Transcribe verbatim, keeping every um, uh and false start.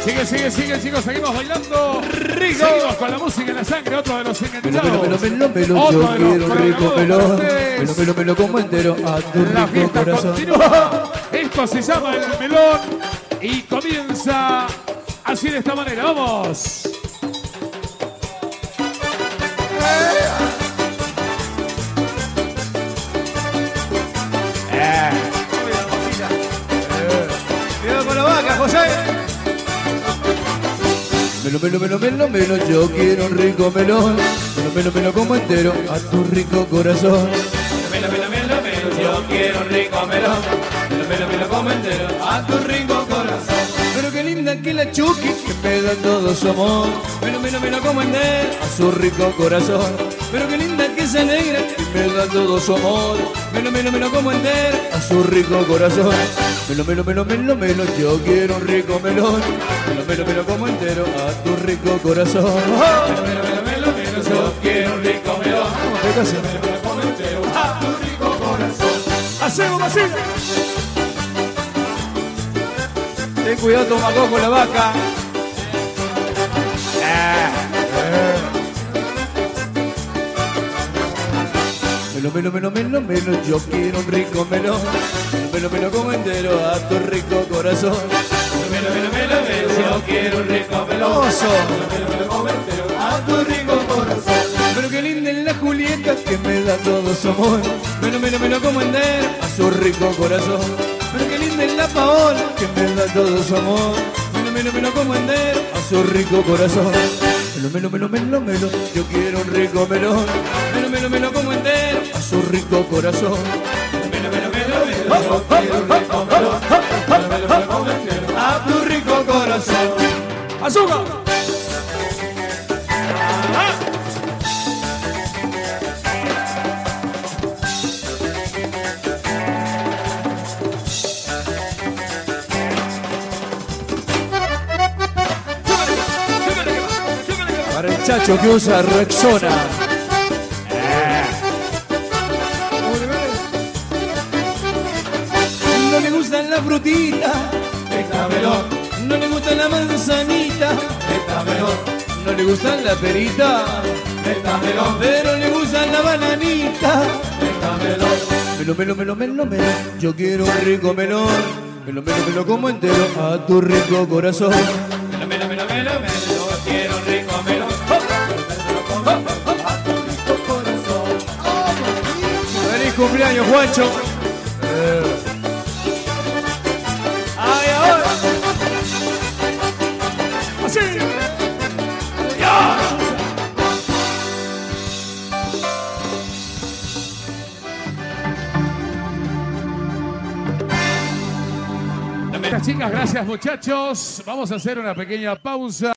Sigue, sigue, sigue, chicos, seguimos bailando. Rico. Seguimos con la música en la sangre, otro de los enganchados. Melo, melo, melo, melo, Otro yo de los quiero un rico melón. programadores. Melo, melo, melo como entero a tu La rico fiesta corazón. continúa. Esto se llama el melón y comienza así de esta manera. ¡Vamos! Cuidado con la vaca, José. Melo, melo, melo, melo, melo, yo quiero un rico melón. Melo, melo, melo como entero a tu rico corazón. Melo, melo, melo, melo, yo quiero un rico melón. Melo, melo, melo, como entero a tu rico corazón. Pero qué linda que la Chucky, que me da todo su amor. Melo, melo, melo, como entero A su rico corazón. Pero qué linda que esa negra. Que me da todo su amor. Melo, melo, melo, como entero A su rico corazón. Melo, melo, melo, melo, melo, yo quiero un rico melón. Melo, melo, melo como entero a tu rico corazón. Melo, melo, melo, melo, melo, yo quiero un rico melón. ¿Qué pasa? Melo, melo, como entero a tu rico corazón. ¡Hacemos masita! Ten cuidado, Tomacó, con la vaca. Melo, melo, melo, melo, melo, yo quiero un rico melón. Melo, melo, melo como entero a tu rico corazón. Melo, melo, melo, melo, yo quiero un rico melón. Melo, melo, melo, como entero a tu rico corazón. Pero qué linda es la Julieta que me da todo su amor. Melo, melo, melo, como entero A su rico corazón. Pero qué linda es la Paola. Que me da todo su amor. Melo, melo, melo, como entero A su rico corazón. Melo, melo, melo, melo, melo, yo quiero un rico melón. Melo, melo, melo, como entero A su rico corazón. Melo, melo, melo, melo, yo quiero un rico melón. Melo, melo, melo, como entero a tu rico corazón. ¡Azúcar! Para el chacho que usa Rexona. No le gustan la frutita, Esta melón, no le gusta la manzanita, esta melón. No le gustan la perita. esta melón, pero le gustan la bananita. Esta melón. Melo, melo, melo, melo, melo, yo quiero un rico melón. Melo, melo, melo como entero a tu rico corazón. Melo, melo, melo, melo, melo, yo quiero un rico melón. Feliz cumpleaños, Juancho. Ay, ahora. ¡Así! Gracias, chicas, gracias, muchachos. Vamos a hacer una pequeña pausa.